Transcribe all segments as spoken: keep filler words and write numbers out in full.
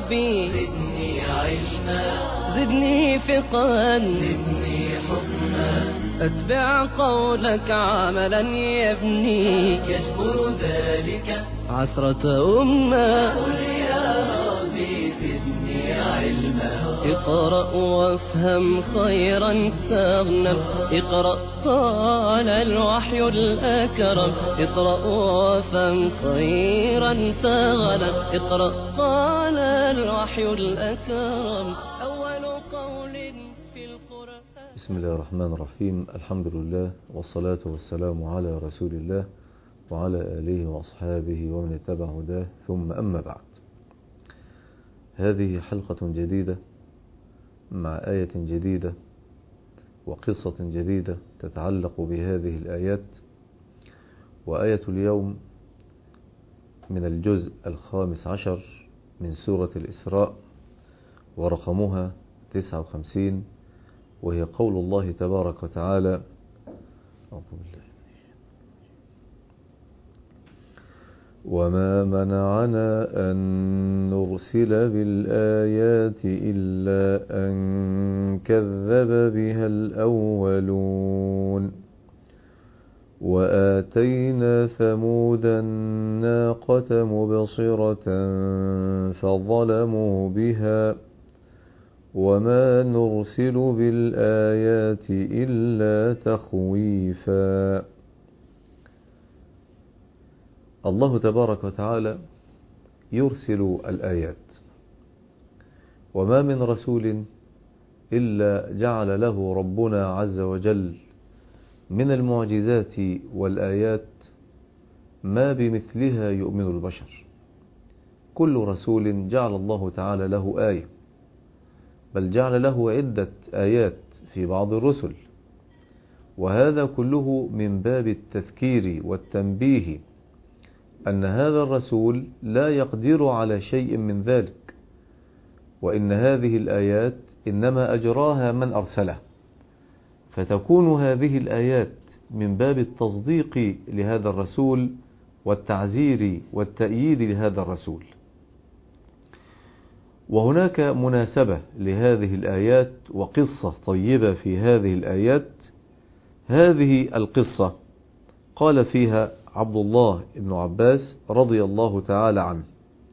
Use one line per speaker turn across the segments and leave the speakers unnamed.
ربي
زدني علما
زدني فقها
زدني حكما
أتبع قولك عملا يبني
يجبر ذلك
عثرة أمة.
قل يا ربي زدني علما
اقرأ وافهم خيرا تغنم. اقرأ قال الوحي الأكرم. اقرأ وافهم خيرا تغنم. اقرأ قال الوحي الأكرم أول قول في القرآن.
بسم الله الرحمن الرحيم. الحمد لله والصلاة والسلام على رسول الله وعلى آله وأصحابه ومن اتبع هداه، ثم أما بعد. هذه حلقة جديدة مع آية جديدة وقصة جديدة تتعلق بهذه الآيات. وآية اليوم من الجزء الخامس عشر من سورة الإسراء، ورقمها تسعة وخمسين، وهي قول الله تبارك وتعالى: أعوذ بالله وما منعنا أن نرسل بالآيات إلا أن كذب بها الأولون وآتينا ثمود الناقة مبصرة فظلموا بها وما نرسل بالآيات إلا تخويفا. الله تبارك وتعالى يرسل الآيات، وما من رسول إلا جعل له ربنا عز وجل من المعجزات والآيات ما بمثلها يؤمن البشر. كل رسول جعل الله تعالى له آية، بل جعل له عدة آيات في بعض الرسل، وهذا كله من باب التذكير والتنبيه أن هذا الرسول لا يقدر على شيء من ذلك، وإن هذه الآيات إنما أجراها من أرسله، فتكون هذه الآيات من باب التصديق لهذا الرسول والتعزير والتأييد لهذا الرسول. وهناك مناسبة لهذه الآيات وقصة طيبة في هذه الآيات. هذه القصة قال فيها عبد الله بن عباس رضي الله تعالى عنه: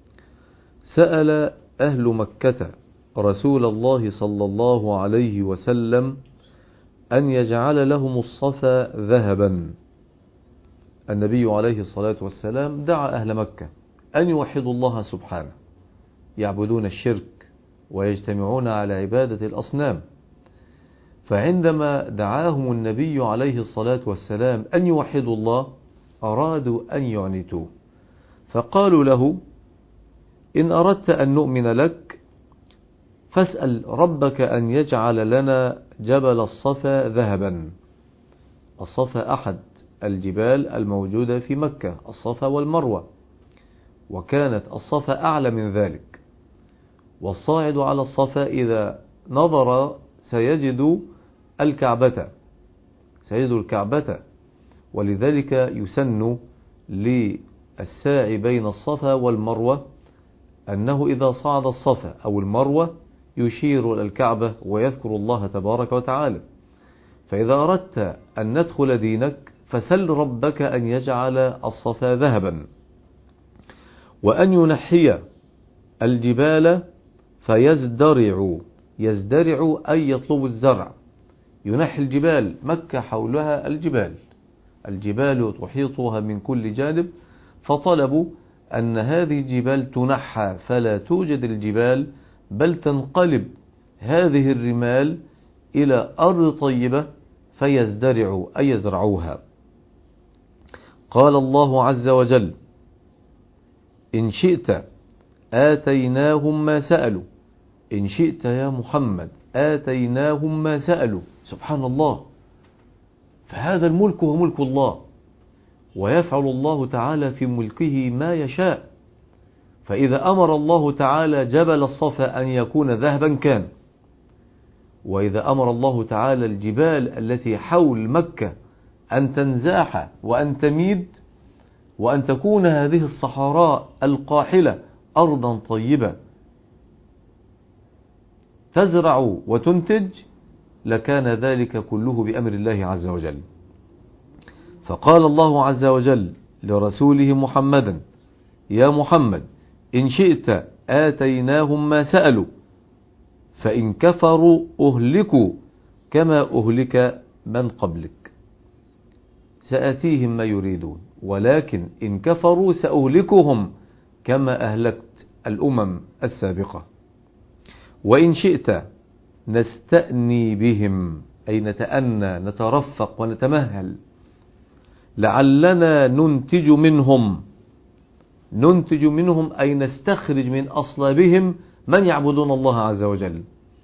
سأل أهل مكة رسول الله صلى الله عليه وسلم أن يجعل لهم الصفا ذهبا. النبي عليه الصلاة والسلام دعا أهل مكة أن يوحدوا الله سبحانه، يعبدون الشرك ويجتمعون على عبادة الأصنام. فعندما دعاهم النبي عليه الصلاة والسلام أن يوحدوا الله أرادوا أن يعنتوه، فقالوا له: إن أردت أن نؤمن لك فاسأل ربك أن يجعل لنا جبل الصفا ذهبا. الصفا أحد الجبال الموجودة في مكة، الصفا والمروة، وكانت الصفا أعلى من ذلك. والصاعد على الصفا إذا نظر سيجد الكعبة سيجد الكعبة ولذلك يسن للساعي بين الصفا والمروة أنه إذا صعد الصفا أو المروة يشير إلى الكعبة ويذكر الله تبارك وتعالى. فإذا أردت أن ندخل دينك فسل ربك أن يجعل الصفا ذهبا، وأن ينحي الجبال فيزدرع. يزدرع أي يطلب الزرع، ينحي الجبال. مكة حولها الجبال، الجبال تحيطها من كل جانب، فطلبوا أن هذه الجبال تنحى فلا توجد الجبال، بل تنقلب هذه الرمال إلى أرض طيبة فيزدرعوا أي يزرعوها. قال الله عز وجل: إن شئت آتيناهم ما سألوا. إن شئت يا محمد آتيناهم ما سألوا. سبحان الله، فهذا الملك هو ملك الله، ويفعل الله تعالى في ملكه ما يشاء. فإذا أمر الله تعالى جبل الصفا أن يكون ذهبا كان، وإذا أمر الله تعالى الجبال التي حول مكة أن تنزاح وأن تميد وأن تكون هذه الصحراء القاحلة أرضا طيبة تزرع وتنتج لكان ذلك كله بأمر الله عز وجل. فقال الله عز وجل لرسوله محمدا: يا محمد إن شئت آتيناهم ما سألوا فإن كفروا أهلكوا كما أهلك من قبلك. سأتيهم ما يريدون، ولكن إن كفروا سأهلكهم كما أهلكت الأمم السابقة. وإن شئت نستأني بهم، أي نتأنى نترفق ونتمهل، لعلنا ننتج منهم. ننتج منهم أي نستخرج من أصلابهم من يعبدون الله عز وجل.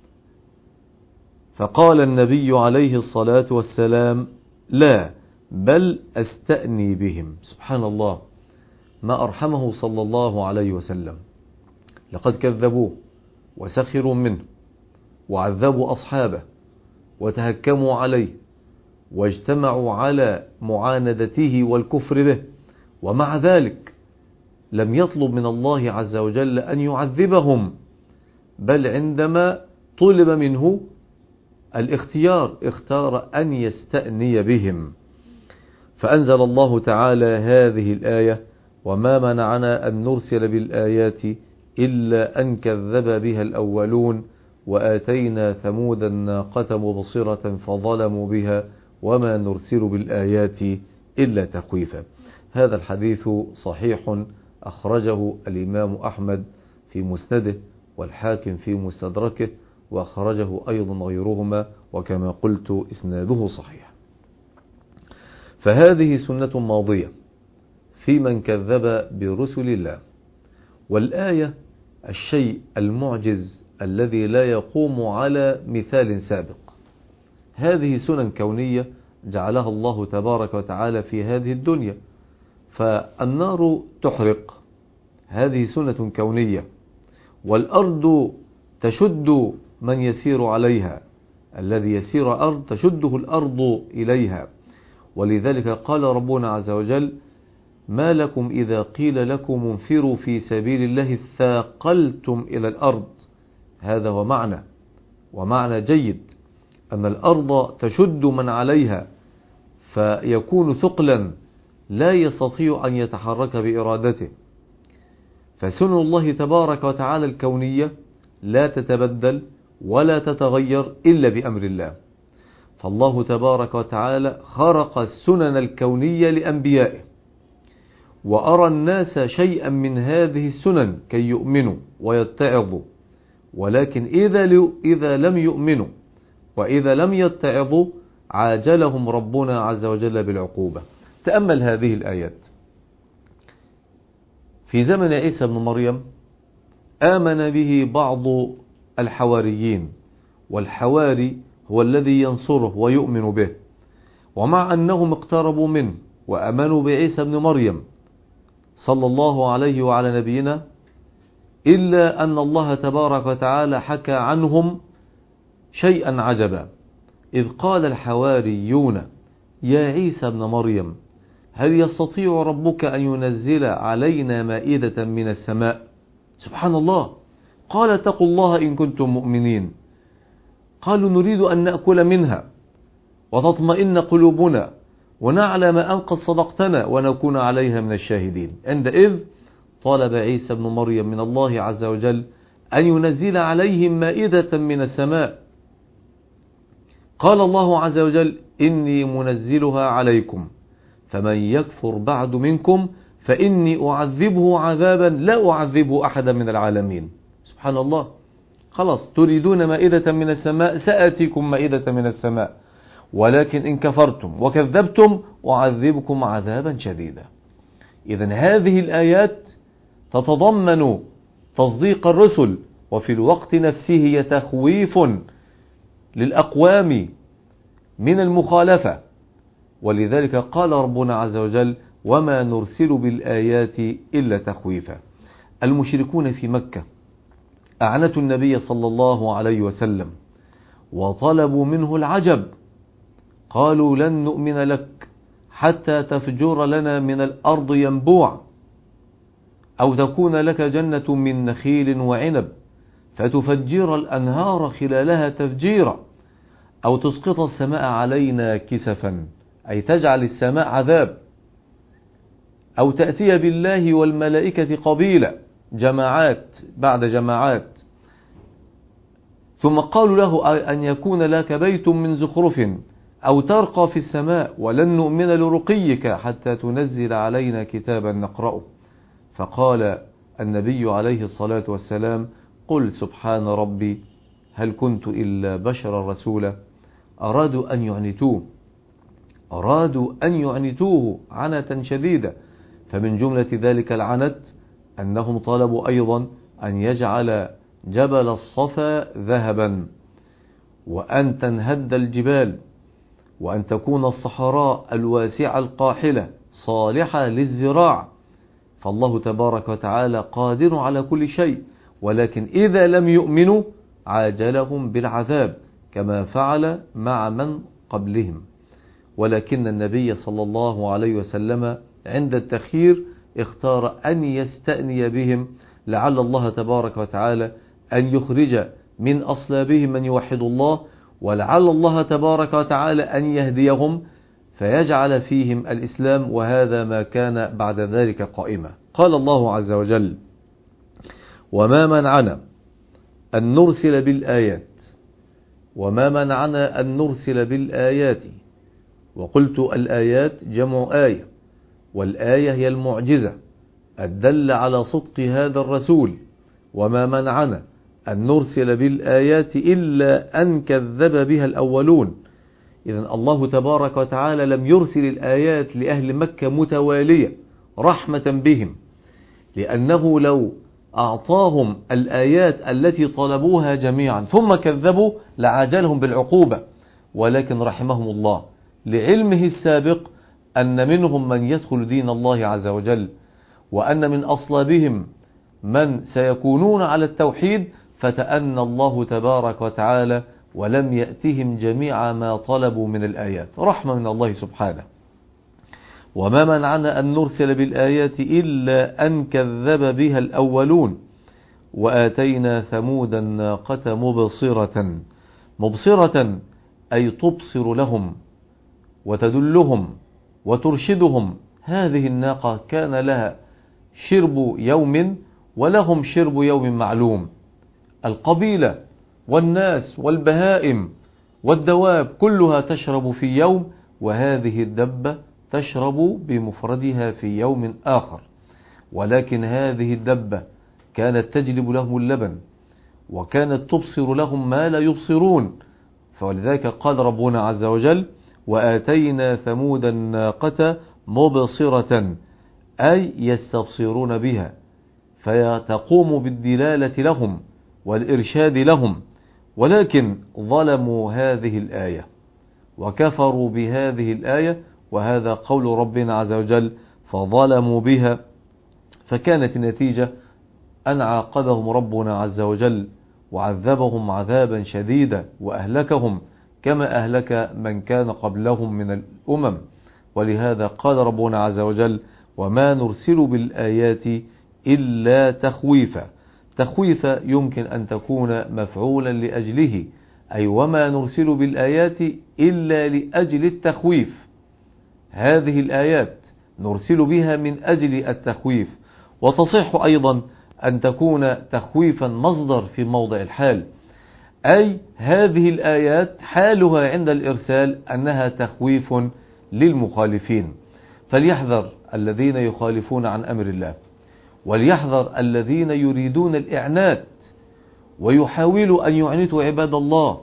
فقال النبي عليه الصلاة والسلام: لا، بل أستأني بهم. سبحان الله، ما أرحمه صلى الله عليه وسلم. لقد كذبوه وسخروا منه وعذبوا أصحابه وتهكموا عليه واجتمعوا على معاندته والكفر به، ومع ذلك لم يطلب من الله عز وجل أن يعذبهم، بل عندما طلب منه الاختيار اختار أن يستأني بهم. فأنزل الله تعالى هذه الآية: وما منعنا أن نرسل بالآيات إلا أن كذب بها الأولون وآتينا ثمود الناقة مبصرة فظلموا بها وما نرسل بالآيات إلا تخويفا. هذا الحديث صحيح، أخرجه الإمام أحمد في مسنده والحاكم في مستدركه، وأخرجه أيضا غيرهما، وكما قلت إسناده صحيح. فهذه سنة ماضية في من كذب برسل الله. والآية الشيء المعجز الذي لا يقوم على مثال سابق. هذه سنن كونية جعلها الله تبارك وتعالى في هذه الدنيا. فالنار تحرق، هذه سنة كونية. والأرض تشد من يسير عليها، الذي يسير أرض تشده الأرض إليها. ولذلك قال ربنا عز وجل: ما لكم إذا قيل لكم انفروا في سبيل الله ثاقلتم إلى الأرض. هذا هو معنى، ومعنى جيد، أن الأرض تشد من عليها فيكون ثقلا لا يستطيع أن يتحرك بإرادته. فسنن الله تبارك وتعالى الكونية لا تتبدل ولا تتغير إلا بأمر الله. فالله تبارك وتعالى خرق السنن الكونية لأنبيائه، وأرى الناس شيئا من هذه السنن كي يؤمنوا ويتعظوا. ولكن إذا إذا لم يؤمنوا وإذا لم يتعظوا عاجلهم ربنا عز وجل بالعقوبة. تأمل هذه الآيات. في زمن عيسى بن مريم آمن به بعض الحواريين، والحواري هو الذي ينصره ويؤمن به. ومع أنهم اقتربوا منه وأمنوا بعيسى بن مريم صلى الله عليه وعلى نبينا، إلا أن الله تبارك وتعالى حكى عنهم شيئا عجبا، إذ قال الحواريون: يا عيسى بن مريم هل يستطيع ربك أن ينزل علينا مائدة من السماء؟ سبحان الله. قال: اتقوا الله إن كنتم مؤمنين. قالوا: نريد أن نأكل منها وتطمئن قلوبنا ونعلم أن قد صدقتنا ونكون عليها من الشاهدين. عندئذ طلب عيسى بن مريم من الله عز وجل أن ينزل عليهم مائدة من السماء. قال الله عز وجل: إني منزلها عليكم فمن يكفر بعد منكم فإني أعذبه عذابا لا أعذبه أحدا من العالمين. سبحان الله. خلاص، تريدون مائدة من السماء، سأتيكم مائدة من السماء، ولكن إن كفرتم وكذبتم أعذبكم عذابا شديدا. إذن هذه الآيات تتضمن تصديق الرسل، وفي الوقت نفسه هي تخويف للأقوام من المخالفة. ولذلك قال ربنا عز وجل: وما نرسل بالآيات إلا تخويفا. المشركون في مكة أعنتوا النبي صلى الله عليه وسلم وطلبوا منه العجب. قالوا: لن نؤمن لك حتى تفجر لنا من الأرض ينبوع، أو تكون لك جنة من نخيل وعنب فتفجر الأنهار خلالها تفجيرا، أو تسقط السماء علينا كسفا، أي تجعل السماء عذاب، أو تأتي بالله والملائكة قبيلا، جماعات بعد جماعات. ثم قالوا له أن يكون لك بيت من زخرف أو ترقى في السماء ولن نؤمن لرقيك حتى تنزل علينا كتابا نقرأه. فقال النبي عليه الصلاة والسلام: قل سبحان ربي هل كنت إلا بشرا رسولا. أرادوا أن يعنتوه أرادوا أن يعنتوه عنة شديدة. فمن جملة ذلك العنت أنهم طلبوا أيضا أن يجعل جبل الصفا ذهبا، وأن تنهد الجبال، وأن تكون الصحراء الواسعة القاحلة صالحة للزراع. فالله تبارك وتعالى قادر على كل شيء، ولكن إذا لم يؤمنوا عاجلهم بالعذاب كما فعل مع من قبلهم. ولكن النبي صلى الله عليه وسلم عند التخيير اختار أن يستأني بهم، لعل الله تبارك وتعالى أن يخرج من أصلابهم من يوحد الله، ولعل الله تبارك وتعالى أن يهديهم فيجعل فيهم الإسلام، وهذا ما كان بعد ذلك قائما. قال الله عز وجل: وما منعنا أن نرسل بالآيات وما منعنا أن نرسل بالآيات وقلت الآيات جمع آية، والآية هي المعجزة الدل على صدق هذا الرسول. وما منعنا أن نرسل بالآيات إلا أن كذب بها الأولون. إذن الله تبارك وتعالى لم يرسل الآيات لأهل مكة متوالية رحمة بهم، لأنه لو أعطاهم الآيات التي طلبوها جميعا ثم كذبوا لعاجلهم بالعقوبة، ولكن رحمهم الله لعلمه السابق أن منهم من يدخل دين الله عز وجل، وأن من أصلابهم من سيكونون على التوحيد، فتأنى الله تبارك وتعالى ولم يأتهم جميع ما طلبوا من الآيات، رحمة من الله سبحانه. وما منعنا أن نرسل بالآيات إلا أن كذب بها الأولون وآتينا ثمود الناقة مبصرة. مبصرة أي تبصر لهم وتدلهم وترشدهم. هذه الناقة كان لها شرب يوم ولهم شرب يوم معلوم. القبيلة والناس والبهائم والدواب كلها تشرب في يوم، وهذه الدبة تشرب بمفردها في يوم آخر. ولكن هذه الدبة كانت تجلب لهم اللبن، وكانت تبصر لهم ما لا يبصرون. فلذلك قال ربنا عز وجل: وآتينا ثمود الناقة مبصرة، أي يستبصرون بها، فتقوم بالدلالة لهم والإرشاد لهم. ولكن ظلموا هذه الآية وكفروا بهذه الآية، وهذا قول ربنا عز وجل: فظلموا بها. فكانت النتيجة أن عاقبهم ربنا عز وجل وعذبهم عذابا شديدا وأهلكهم كما أهلك من كان قبلهم من الأمم. ولهذا قال ربنا عز وجل: وما نرسل بالآيات إلا تخويفا. تخويفا يمكن أن تكون مفعولا لأجله، أي وما نرسل بالآيات إلا لأجل التخويف. هذه الآيات نرسل بها من أجل التخويف. وتصح أيضا أن تكون تخويفا مصدر في موضع الحال، أي هذه الآيات حالها عند الإرسال أنها تخويف للمخالفين. فليحذر الذين يخالفون عن أمر الله، وليحذر الذين يريدون الإعنات ويحاولوا أن يعنتوا عباد الله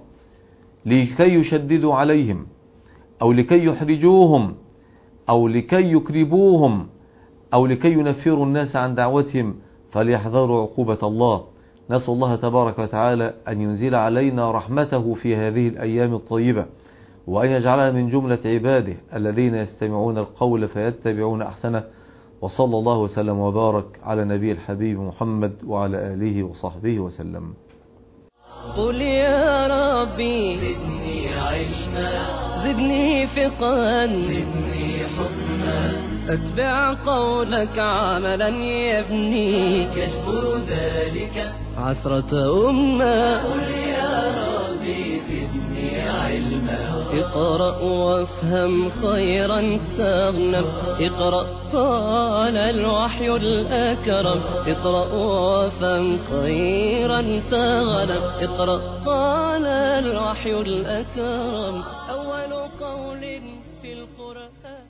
لكي يشددوا عليهم أو لكي يحرجوهم أو لكي يكربوهم أو لكي ينفروا الناس عن دعوتهم. فليحذروا عقوبة الله. نسأل الله تبارك وتعالى أن ينزل علينا رحمته في هذه الأيام الطيبة، وأن يجعلنا من جملة عباده الذين يستمعون القول فيتبعون أحسنه. وصلى الله وسلم وبارك على نبي الحبيب محمد وعلى آله وصحبه وسلم.
قل يا ربي
زدني علما
زدني فقها
زدني حكما
أتبع قولك عملا يبني
يجبر ذلك
عثرة أمة.
قل يا ربي زدني علما.
اقرأ وافهم خيرا تغنم. اقرأ قال الوحي الأكرم. اقرأ وافهم خيرا تغنم. اقرأ قال الوحي الأكرم. أول قول في القرآن